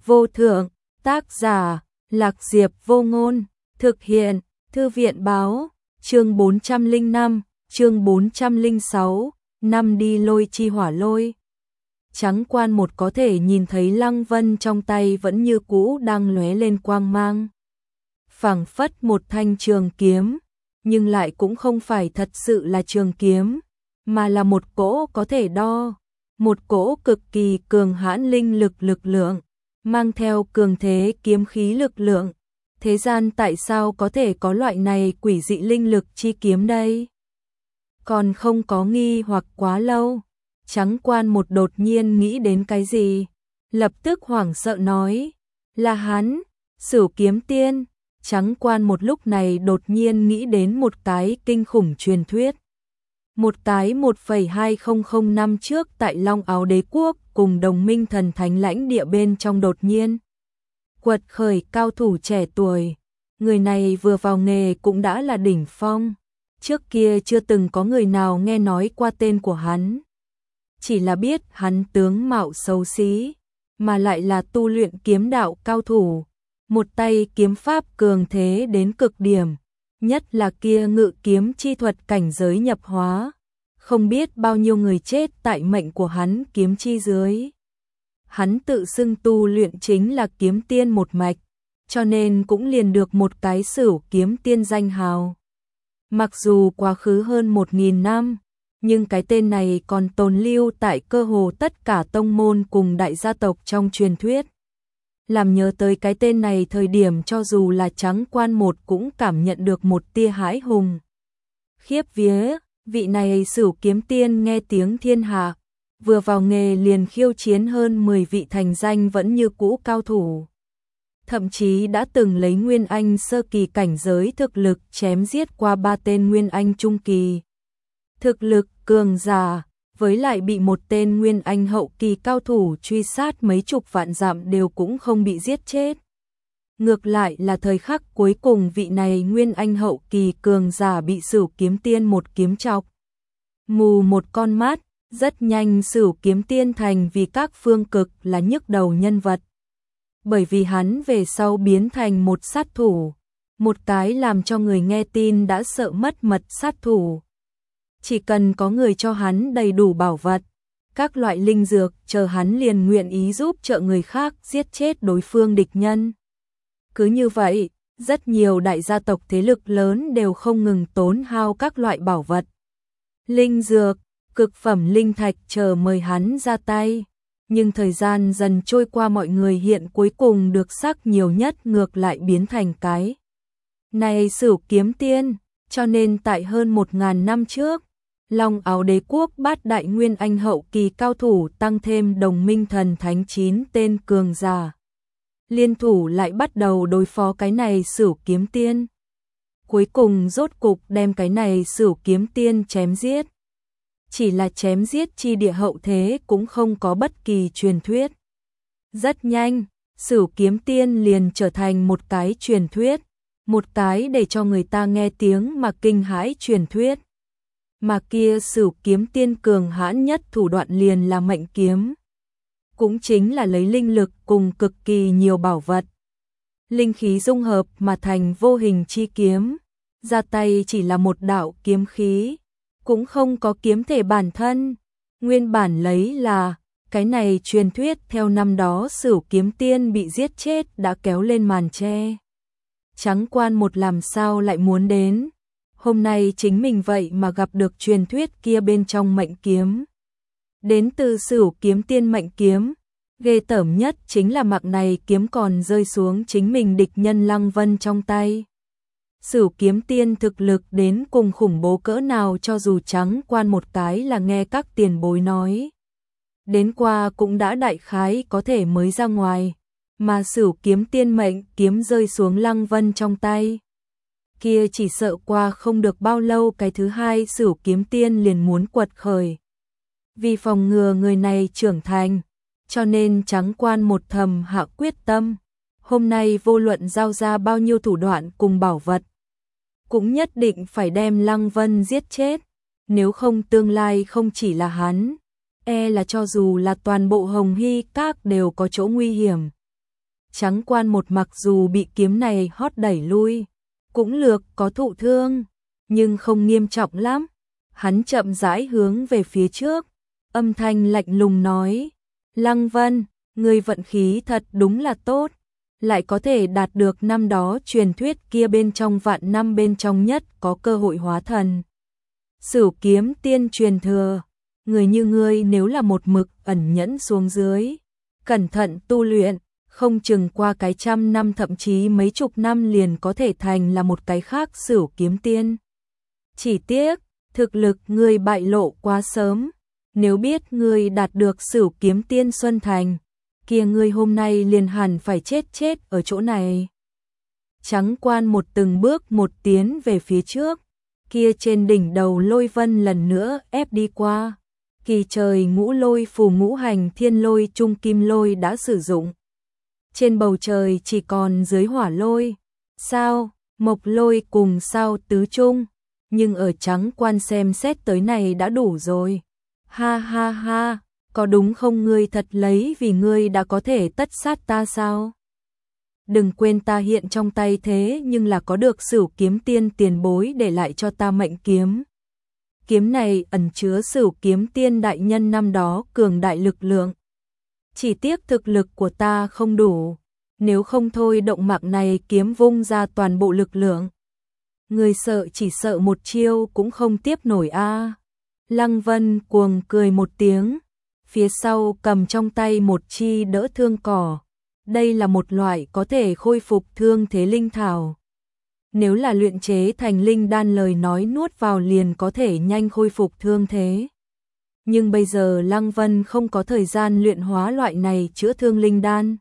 vô thượng, tác giả, Lạc Diệp Vô Ngôn, thực hiện, Thư viện báo, chương 405, chương 406, năm đi lôi chi hỏa lôi. Trắng quan một có thể nhìn thấy Lăng Vân trong tay vẫn như cũ đang lóe lên quang mang. Phảng phất một thanh trường kiếm, nhưng lại cũng không phải thật sự là trường kiếm, mà là một cỗ có thể đo, một cỗ cực kỳ cường hãn linh lực lượng, mang theo cường thế kiếm khí lực lượng. Thế gian tại sao có thể có loại này quỷ dị linh lực chi kiếm đây? Còn không có nghi hoặc quá lâu, Trắng quan một đột nhiên nghĩ đến cái gì, lập tức hoảng sợ nói, là hắn, Sửu Kiếm Tiên. Trắng quan một lúc này đột nhiên nghĩ đến một cái kinh khủng truyền thuyết. Một cái 1,2000 năm trước tại Long Áo Đế Quốc cùng đồng minh thần thánh lãnh địa bên trong đột nhiên quật khởi cao thủ trẻ tuổi. Người này vừa vào nghề cũng đã là đỉnh phong. Trước kia chưa từng có người nào nghe nói qua tên của hắn. Chỉ là biết hắn tướng mạo xấu xí, mà lại là tu luyện kiếm đạo cao thủ. Một tay kiếm pháp cường thế đến cực điểm, nhất là kia ngự kiếm chi thuật cảnh giới nhập hóa. Không biết bao nhiêu người chết tại mệnh của hắn kiếm chi dưới. Hắn tự xưng tu luyện chính là kiếm tiên một mạch, cho nên cũng liền được một cái Sửu Kiếm Tiên danh hào. Mặc dù quá khứ hơn 1000 năm, nhưng cái tên này còn tồn lưu tại cơ hồ tất cả tông môn cùng đại gia tộc trong truyền thuyết. Làm nhớ tới cái tên này thời điểm cho dù là Trắng quan một cũng cảm nhận được một tia hãi hùng. Khiếp vía, vị này Sửu Kiếm Tiên nghe tiếng thiên hạ, vừa vào nghề liền khiêu chiến hơn 10 vị thành danh vẫn như cũ cao thủ. Thậm chí đã từng lấy Nguyên Anh sơ kỳ cảnh giới thực lực chém giết qua 3 tên Nguyên Anh trung kỳ. Thực lực cường giả, với lại bị một tên Nguyên Anh hậu kỳ cao thủ truy sát mấy chục vạn dặm đều cũng không bị giết chết. Ngược lại là thời khắc cuối cùng vị này Nguyên Anh hậu kỳ cường giả bị Sửu Kiếm Tiên một kiếm chọc mù một con mắt, rất nhanh Sửu Kiếm Tiên thành vì các phương cực là nhức đầu nhân vật. Bởi vì hắn về sau biến thành một sát thủ, một cái làm cho người nghe tin đã sợ mất mật sát thủ. Chỉ cần có người cho hắn đầy đủ bảo vật, các loại linh dược, chờ hắn liền nguyện ý giúp trợ người khác giết chết đối phương địch nhân. Cứ như vậy, rất nhiều đại gia tộc thế lực lớn đều không ngừng tốn hao các loại bảo vật, linh dược, cực phẩm linh thạch chờ mời hắn ra tay. Nhưng thời gian dần trôi qua mọi người hiện cuối cùng được sắc nhiều nhất ngược lại biến thành cái này Sửu Kiếm Tiên, cho nên tại hơn 1000 năm trước, Long Áo Đế Quốc bát đại Nguyên Anh hậu kỳ cao thủ tăng thêm đồng minh thần thánh 9 tên cường giả. Liên thủ lại bắt đầu đối phó cái này Sửu Kiếm Tiên. Cuối cùng rốt cục đem cái này Sửu Kiếm Tiên chém giết. Chỉ là chém giết chi địa hậu thế cũng không có bất kỳ truyền thuyết. Rất nhanh, Sửu Kiếm Tiên liền trở thành một cái truyền thuyết, một cái để cho người ta nghe tiếng mà kinh hãi truyền thuyết. Mà kia Sửu Kiếm Tiên cường hãn nhất thủ đoạn liền là mệnh kiếm. Cũng chính là lấy linh lực cùng cực kỳ nhiều bảo vật, linh khí dung hợp mà thành vô hình chi kiếm. Ra tay chỉ là một đạo kiếm khí, cũng không có kiếm thể bản thân. Nguyên bản lấy là cái này truyền thuyết theo năm đó Sửu Kiếm Tiên bị giết chết đã kéo lên màn che. Trắng quan một làm sao lại muốn đến. Hôm nay chính mình vậy mà gặp được truyền thuyết kia bên trong mệnh kiếm. Đến từ Sửu Kiếm Tiên mệnh kiếm. Ghê tởm nhất chính là mặc này kiếm còn rơi xuống chính mình địch nhân Lăng Vân trong tay. Sửu Kiếm Tiên thực lực đến cùng khủng bố cỡ nào cho dù Trắng quan một cái là nghe các tiền bối nói. Đến qua cũng đã đại khái có thể mới ra ngoài. Mà Sửu Kiếm Tiên mệnh kiếm rơi xuống Lăng Vân trong tay. Kia chỉ sợ qua không được bao lâu cái thứ hai Sửu Kiếm Tiên liền muốn quật khởi. Vì phòng ngừa người này trưởng thành, cho nên Trắng quan một thầm hạ quyết tâm. Hôm nay vô luận giao ra bao nhiêu thủ đoạn cùng bảo vật, cũng nhất định phải đem Lăng Vân giết chết. Nếu không tương lai không chỉ là hắn, là cho dù là toàn bộ Hồng Hy Các đều có chỗ nguy hiểm. Trắng quan một mặc dù bị kiếm này hót đẩy lui, cũng lược có thụ thương, nhưng không nghiêm trọng lắm. Hắn chậm rãi hướng về phía trước, âm thanh lạnh lùng nói, Lăng Vân, ngươi vận khí thật đúng là tốt, lại có thể đạt được năm đó truyền thuyết kia bên trong vạn năm bên trong nhất có cơ hội hóa thần. Sửu kiếm tiên truyền thừa, người như ngươi nếu là một mực ẩn nhẫn xuống dưới, cẩn thận tu luyện, không chừng qua cái 100 năm thậm chí mấy chục năm liền có thể thành là một cái khác Sửu kiếm tiên. Chỉ tiếc, thực lực ngươi bại lộ quá sớm, nếu biết ngươi đạt được Sửu kiếm tiên Xuân Thành, kia ngươi hôm nay liền hẳn phải chết ở chỗ này. Trắng quan một từng bước một tiến về phía trước, kia trên đỉnh đầu lôi vân lần nữa ép đi qua. Kỳ trời ngũ lôi phù ngũ hành thiên lôi trung kim lôi đã sử dụng. Trên bầu trời chỉ còn dưới hỏa lôi, sao, mộc lôi cùng sao tứ trung, nhưng ở trắng quan xem xét tới này đã đủ rồi. Ha ha ha, có đúng không, ngươi thật lấy vì ngươi đã có thể tất sát ta sao? Đừng quên ta hiện trong tay thế nhưng là có được Sửu kiếm tiên tiền bối để lại cho ta mệnh kiếm. Kiếm này ẩn chứa Sửu kiếm tiên đại nhân năm đó cường đại lực lượng. Chỉ tiếc thực lực của ta không đủ, nếu không thôi động mạng này kiếm vung ra toàn bộ lực lượng. Người sợ chỉ sợ một chiêu cũng không tiếp nổi a. Lăng Vân cuồng cười một tiếng, phía sau cầm trong tay một chi đỡ thương cỏ. Đây là một loại có thể khôi phục thương thế linh thảo. Nếu là luyện chế thành linh đan lời nói nuốt vào liền có thể nhanh khôi phục thương thế. Nhưng bây giờ Lăng Vân không có thời gian luyện hóa loại này chữa thương linh đan.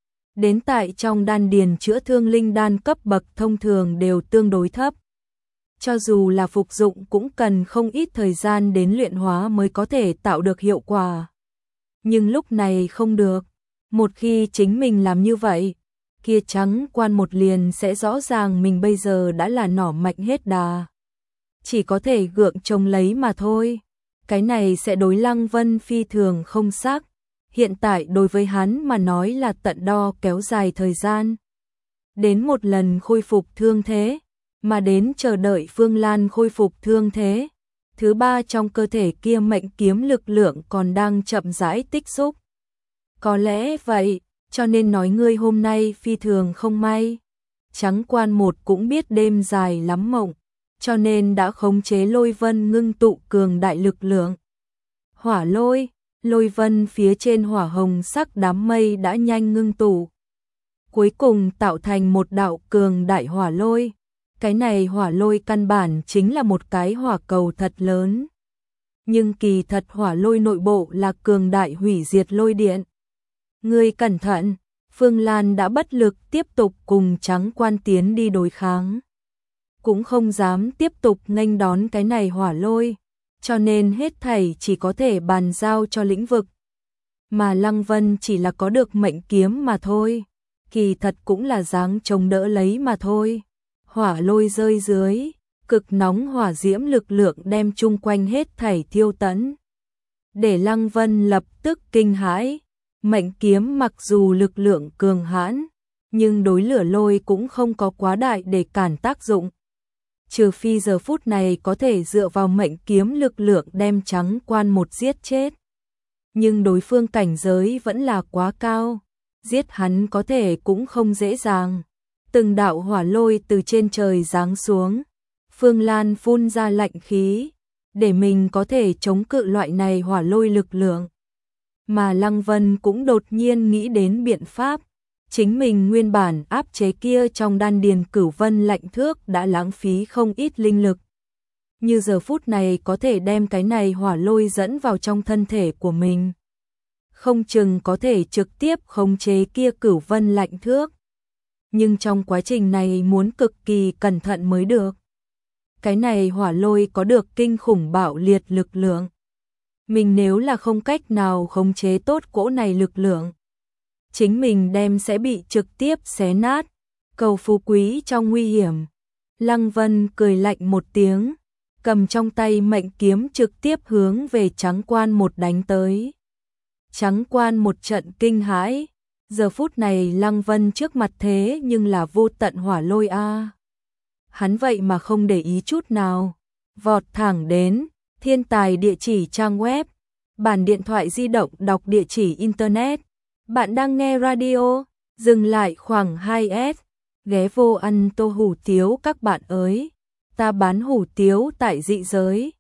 Đến tại trong đan điền chữa thương linh đan cấp bậc thông thường đều tương đối thấp. Cho dù là phục dụng cũng cần không ít thời gian đến luyện hóa mới có thể tạo được hiệu quả. Nhưng lúc này không được. Một khi chính mình làm như vậy, kia trắng quan một liền sẽ rõ ràng mình bây giờ đã là nỏ mạnh hết đà. Chỉ có thể gượng chống lấy mà thôi. Cái này sẽ đối Lăng Vân phi thường không sắc. Hiện tại đối với hắn mà nói là tận đo kéo dài thời gian. Đến một lần khôi phục thương thế, mà đến chờ đợi Phương Lan khôi phục thương thế. Thứ ba trong cơ thể kia mệnh kiếm lực lượng còn đang chậm rãi tích xúc. Có lẽ vậy, cho nên nói ngươi hôm nay phi thường không may. Trắng quan một cũng biết đêm dài lắm mộng, cho nên đã khống chế lôi vân ngưng tụ cường đại lực lượng. Hỏa lôi, lôi vân phía trên hỏa hồng sắc đám mây đã nhanh ngưng tụ. Cuối cùng tạo thành một đạo cường đại hỏa lôi. Cái này hỏa lôi căn bản chính là một cái hỏa cầu thật lớn. Nhưng kỳ thật hỏa lôi nội bộ là cường đại hủy diệt lôi điện. Ngươi cẩn thận, Phương Lan đã bất lực tiếp tục cùng trắng quan tiến đi đối kháng. Cũng không dám tiếp tục nghênh đón cái này hỏa lôi, cho nên hết thảy chỉ có thể bàn giao cho lĩnh vực. Mà Lăng Vân chỉ là có được mệnh kiếm mà thôi, kỳ thật cũng là dáng chống đỡ lấy mà thôi. Hỏa lôi rơi dưới, cực nóng hỏa diễm lực lượng đem chung quanh hết thảy thiêu tẫn. Để Lăng Vân lập tức kinh hãi. Mệnh kiếm mặc dù lực lượng cường hãn, nhưng đối lửa lôi cũng không có quá đại để cản tác dụng. Trừ phi giờ phút này có thể dựa vào mệnh kiếm lực lượng đem trắng quan một giết chết. Nhưng đối phương cảnh giới vẫn là quá cao, giết hắn có thể cũng không dễ dàng. Từng đạo hỏa lôi từ trên trời giáng xuống, Phương Lan phun ra lạnh khí, để mình có thể chống cự loại này hỏa lôi lực lượng. Mà Lăng Vân cũng đột nhiên nghĩ đến biện pháp, chính mình nguyên bản áp chế kia trong đan điền cửu vân lạnh thước đã lãng phí không ít linh lực. Như giờ phút này có thể đem cái này hỏa lôi dẫn vào trong thân thể của mình. Không chừng có thể trực tiếp khống chế kia cửu vân lạnh thước. Nhưng trong quá trình này muốn cực kỳ cẩn thận mới được. Cái này hỏa lôi có được kinh khủng bạo liệt lực lượng. Mình nếu là không cách nào khống chế tốt cỗ này lực lượng, chính mình đem sẽ bị trực tiếp xé nát, cầu phú quý trong nguy hiểm. Lăng Vân cười lạnh một tiếng, cầm trong tay mệnh kiếm trực tiếp hướng về trắng quan một đánh tới. Trắng quan một trận kinh hãi, Giờ phút này Lăng Vân trước mặt thế nhưng là vô tận hỏa lôi a. Hắn vậy mà không để ý chút nào, vọt thẳng đến Thiên Tài địa chỉ trang web, bản điện thoại di động đọc địa chỉ internet. Bạn đang nghe radio, dừng lại khoảng 2S, ghé vô ăn tô hủ tiếu các bạn ơi. Ta bán hủ tiếu tại dị giới.